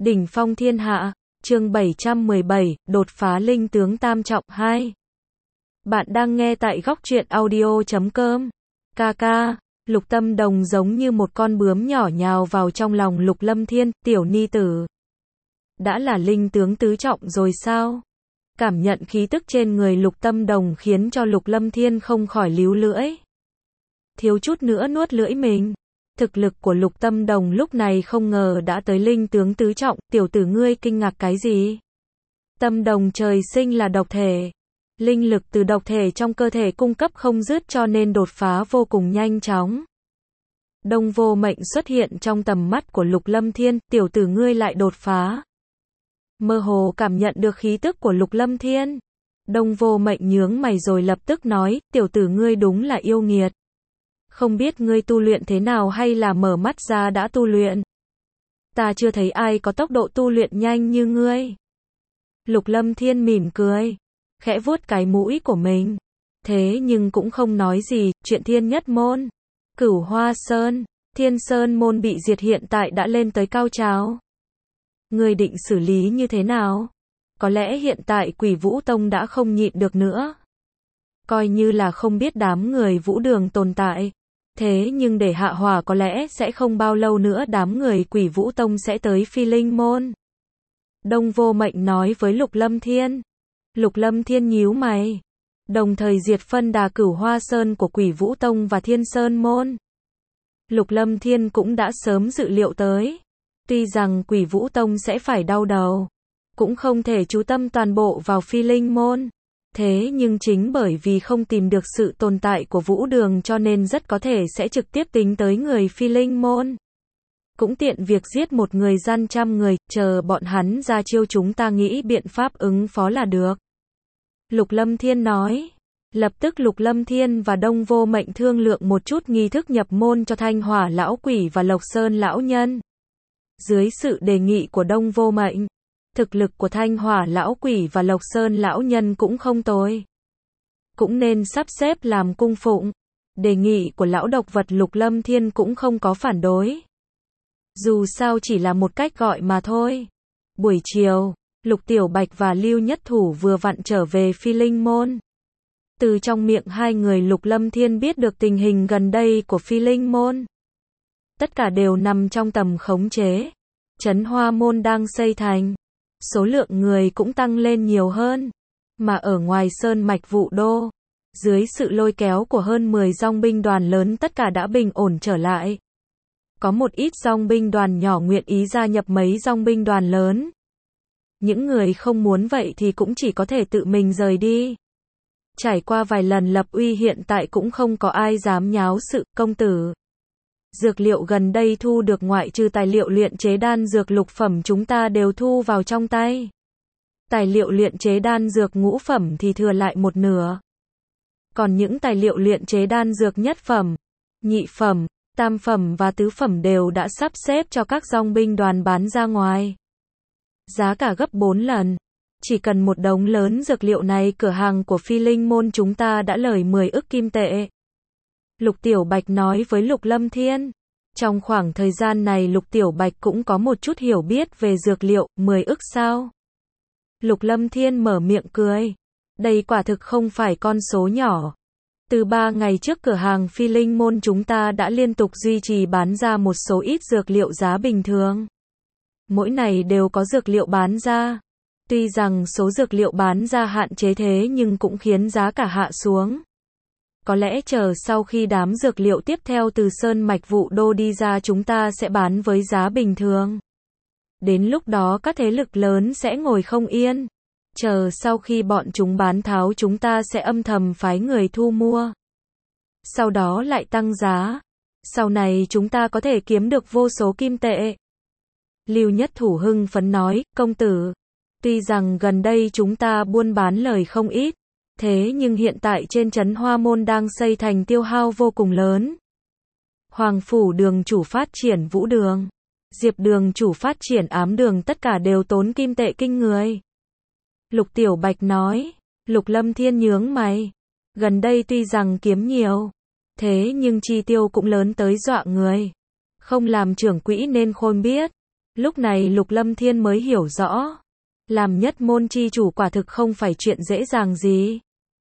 Đỉnh phong thiên hạ, chương 717, đột phá linh tướng tam trọng 2. Bạn đang nghe tại góc truyện audio.com. Ca, Lục Tâm Đồng giống như một con bướm nhỏ nhào vào trong lòng Lục Lâm Thiên, tiểu ni tử. Đã là linh tướng tứ trọng rồi sao? Cảm nhận khí tức trên người Lục Tâm Đồng khiến cho Lục Lâm Thiên không khỏi líu lưỡi. Thiếu chút nữa nuốt lưỡi mình. Thực lực của Lục Tâm Đồng lúc này không ngờ đã tới linh tướng tứ trọng, tiểu tử ngươi kinh ngạc cái gì? Tâm Đồng trời sinh là độc thể. Linh lực từ độc thể trong cơ thể cung cấp không dứt cho nên đột phá vô cùng nhanh chóng. Đông Vô Mệnh xuất hiện trong tầm mắt của Lục Lâm Thiên, tiểu tử ngươi lại đột phá. Mơ hồ cảm nhận được khí tức của Lục Lâm Thiên. Đông Vô Mệnh nhướng mày rồi lập tức nói, tiểu tử ngươi đúng là yêu nghiệt. Không biết ngươi tu luyện thế nào hay là mở mắt ra đã tu luyện. Ta chưa thấy ai có tốc độ tu luyện nhanh như ngươi. Lục Lâm Thiên mỉm cười, khẽ vuốt cái mũi của mình. Thế nhưng cũng không nói gì, chuyện Thiên Nhất Môn, Cửu Hoa Sơn, Thiên Sơn Môn bị diệt hiện tại đã lên tới cao trào. Ngươi định xử lý như thế nào? Có lẽ hiện tại Quỷ Vũ Tông đã không nhịn được nữa. Coi như là không biết đám người Vũ Đường tồn tại. Thế nhưng để hạ hỏa có lẽ sẽ không bao lâu nữa đám người Quỷ Vũ Tông sẽ tới Phi Linh Môn. Đông Vô Mệnh nói với Lục Lâm Thiên. Lục Lâm Thiên nhíu mày. Đồng thời diệt phân đà Cửu Hoa Sơn của Quỷ Vũ Tông và Thiên Sơn Môn. Lục Lâm Thiên cũng đã sớm dự liệu tới. Tuy rằng Quỷ Vũ Tông sẽ phải đau đầu, cũng không thể chú tâm toàn bộ vào Phi Linh Môn. Thế nhưng chính bởi vì không tìm được sự tồn tại của Vũ Đường cho nên rất có thể sẽ trực tiếp tính tới người Phi Linh Môn. Cũng tiện việc giết một người gian trăm người, chờ bọn hắn ra chiêu chúng ta nghĩ biện pháp ứng phó là được. Lục Lâm Thiên nói. Lập tức Lục Lâm Thiên và Đông Vô Mệnh thương lượng một chút nghi thức nhập môn cho Thanh Hỏa Lão Quỷ và Lộc Sơn Lão Nhân. Dưới sự đề nghị của Đông Vô Mệnh, thực lực của Thanh Hỏa Lão Quỷ và Lộc Sơn Lão Nhân cũng không tồi. Cũng nên sắp xếp làm cung phụng. Đề nghị của Lão Độc Vật Lục Lâm Thiên cũng không có phản đối. Dù sao chỉ là một cách gọi mà thôi. Buổi chiều, Lục Tiểu Bạch và Lưu Nhất Thủ vừa vặn trở về Phi Linh Môn. Từ trong miệng hai người Lục Lâm Thiên biết được tình hình gần đây của Phi Linh Môn. Tất cả đều nằm trong tầm khống chế. Trấn Hoa Môn đang xây thành. Số lượng người cũng tăng lên nhiều hơn. Mà ở ngoài sơn mạch Vũ Đô, dưới sự lôi kéo của hơn 10 dòng binh đoàn lớn tất cả đã bình ổn trở lại. Có một ít dòng binh đoàn nhỏ nguyện ý gia nhập mấy dòng binh đoàn lớn. Những người không muốn vậy thì cũng chỉ có thể tự mình rời đi. Trải qua vài lần lập uy hiện tại cũng không có ai dám nháo sự, công tử. Dược liệu gần đây thu được ngoại trừ tài liệu luyện chế đan dược lục phẩm chúng ta đều thu vào trong tay. Tài liệu luyện chế đan dược ngũ phẩm thì thừa lại một nửa. Còn những tài liệu luyện chế đan dược nhất phẩm, nhị phẩm, tam phẩm và tứ phẩm đều đã sắp xếp cho các dòng binh đoàn bán ra ngoài. Giá cả gấp 4 lần. Chỉ cần một đống lớn dược liệu này cửa hàng của Phi Linh Môn chúng ta đã lời 10 ức kim tệ. Lục Tiểu Bạch nói với Lục Lâm Thiên. Trong khoảng thời gian này Lục Tiểu Bạch cũng có một chút hiểu biết về dược liệu, 10 ức sao? Lục Lâm Thiên mở miệng cười. Đây quả thực không phải con số nhỏ. Từ 3 ngày trước cửa hàng Phi Linh Môn chúng ta đã liên tục duy trì bán ra một số ít dược liệu giá bình thường. Mỗi ngày đều có dược liệu bán ra. Tuy rằng số dược liệu bán ra hạn chế thế nhưng cũng khiến giá cả hạ xuống. Có lẽ chờ sau khi đám dược liệu tiếp theo từ sơn mạch Vũ Đô đi ra chúng ta sẽ bán với giá bình thường. Đến lúc đó các thế lực lớn sẽ ngồi không yên. Chờ sau khi bọn chúng bán tháo chúng ta sẽ âm thầm phái người thu mua. Sau đó lại tăng giá. Sau này chúng ta có thể kiếm được vô số kim tệ. Lưu Nhất Thủ hưng phấn nói, công tử. Tuy rằng gần đây chúng ta buôn bán lời không ít. Thế nhưng hiện tại trên Trấn Hoa Môn đang xây thành tiêu hao vô cùng lớn. Hoàng Phủ Đường chủ phát triển Vũ Đường, Diệp Đường chủ phát triển Ám Đường tất cả đều tốn kim tệ kinh người. Lục Tiểu Bạch nói. Lục Lâm Thiên nhướng mày. Gần đây tuy rằng kiếm nhiều, thế nhưng chi tiêu cũng lớn tới dọa người. Không làm trưởng quỹ nên khôn biết. Lúc này Lục Lâm Thiên mới hiểu rõ, làm nhất môn chi chủ quả thực không phải chuyện dễ dàng gì.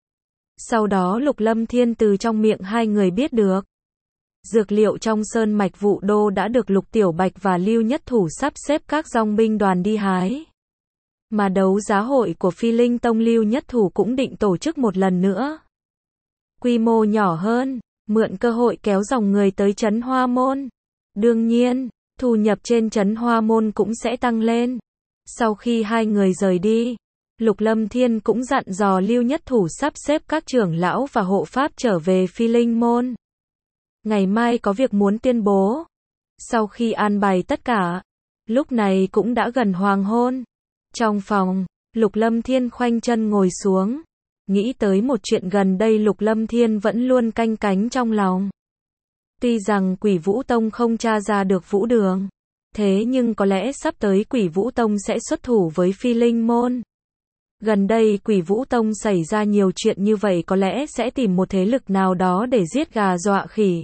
Sau đó Lục Lâm Thiên từ trong miệng hai người biết được, dược liệu trong sơn mạch Vụ Đô đã được Lục Tiểu Bạch và Lưu Nhất Thủ sắp xếp các dòng binh đoàn đi hái. Mà đấu giá hội của Phi Linh Tông Lưu Nhất Thủ cũng định tổ chức một lần nữa. Quy mô nhỏ hơn, mượn cơ hội kéo dòng người tới Trấn Hoa Môn. Đương nhiên, thu nhập trên Trấn Hoa Môn cũng sẽ tăng lên. Sau khi hai người rời đi, Lục Lâm Thiên cũng dặn dò Lưu Nhất Thủ sắp xếp các trưởng lão và hộ pháp trở về Phi Linh Môn. Ngày mai có việc muốn tuyên bố. Sau khi an bài tất cả, lúc này cũng đã gần hoàng hôn. Trong phòng, Lục Lâm Thiên khoanh chân ngồi xuống, nghĩ tới một chuyện gần đây Lục Lâm Thiên vẫn luôn canh cánh trong lòng. Tuy rằng Quỷ Vũ Tông không tra ra được Vũ Đường, thế nhưng có lẽ sắp tới Quỷ Vũ Tông sẽ xuất thủ với Phi Linh Môn. Gần đây Quỷ Vũ Tông xảy ra nhiều chuyện như vậy, có lẽ sẽ tìm một thế lực nào đó để giết gà dọa khỉ.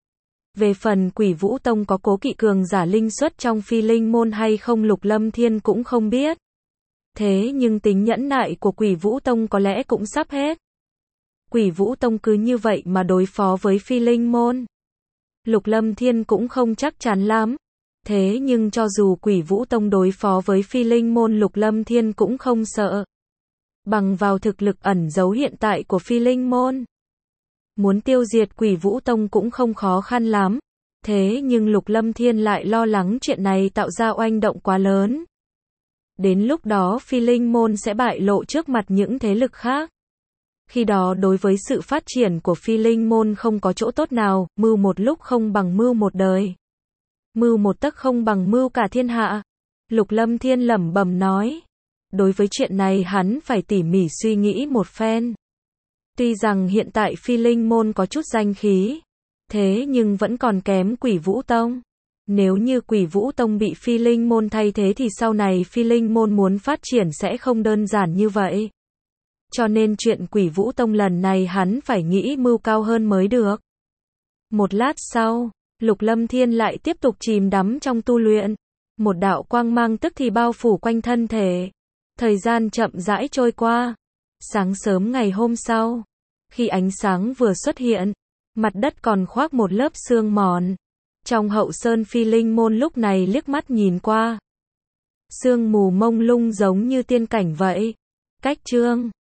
Về phần Quỷ Vũ Tông có cố kỵ cường giả linh xuất trong Phi Linh Môn hay không Lục Lâm Thiên cũng không biết. Thế nhưng tính nhẫn nại của Quỷ Vũ Tông có lẽ cũng sắp hết. Quỷ Vũ Tông cứ như vậy mà đối phó với Phi Linh Môn, Lục Lâm Thiên cũng không chắc chắn lắm. Thế nhưng cho dù Quỷ Vũ Tông đối phó với Phi Linh Môn Lục Lâm Thiên cũng không sợ. Bằng vào thực lực ẩn giấu hiện tại của Phi Linh Môn, muốn tiêu diệt Quỷ Vũ Tông cũng không khó khăn lắm. Thế nhưng Lục Lâm Thiên lại lo lắng chuyện này tạo ra oanh động quá lớn. Đến lúc đó Phi Linh Môn sẽ bại lộ trước mặt những thế lực khác. Khi đó đối với sự phát triển của Phi Linh Môn không có chỗ tốt nào, mưu một lúc không bằng mưu một đời. Mưu một tấc không bằng mưu cả thiên hạ. Lục Lâm Thiên lẩm bẩm nói. Đối với chuyện này hắn phải tỉ mỉ suy nghĩ một phen. Tuy rằng hiện tại Phi Linh Môn có chút danh khí, thế nhưng vẫn còn kém Quỷ Vũ Tông. Nếu như Quỷ Vũ Tông bị Phi Linh Môn thay thế thì sau này Phi Linh Môn muốn phát triển sẽ không đơn giản như vậy. Cho nên chuyện Quỷ Vũ Tông lần này hắn phải nghĩ mưu cao hơn mới được. Một lát sau, Lục Lâm Thiên lại tiếp tục chìm đắm trong tu luyện. Một đạo quang mang tức thì bao phủ quanh thân thể. Thời gian chậm rãi trôi qua. Sáng sớm ngày hôm sau, khi ánh sáng vừa xuất hiện, mặt đất còn khoác một lớp sương mòn. Trong hậu sơn Phi Linh Môn lúc này liếc mắt nhìn qua, sương mù mông lung giống như tiên cảnh vậy. Cách chương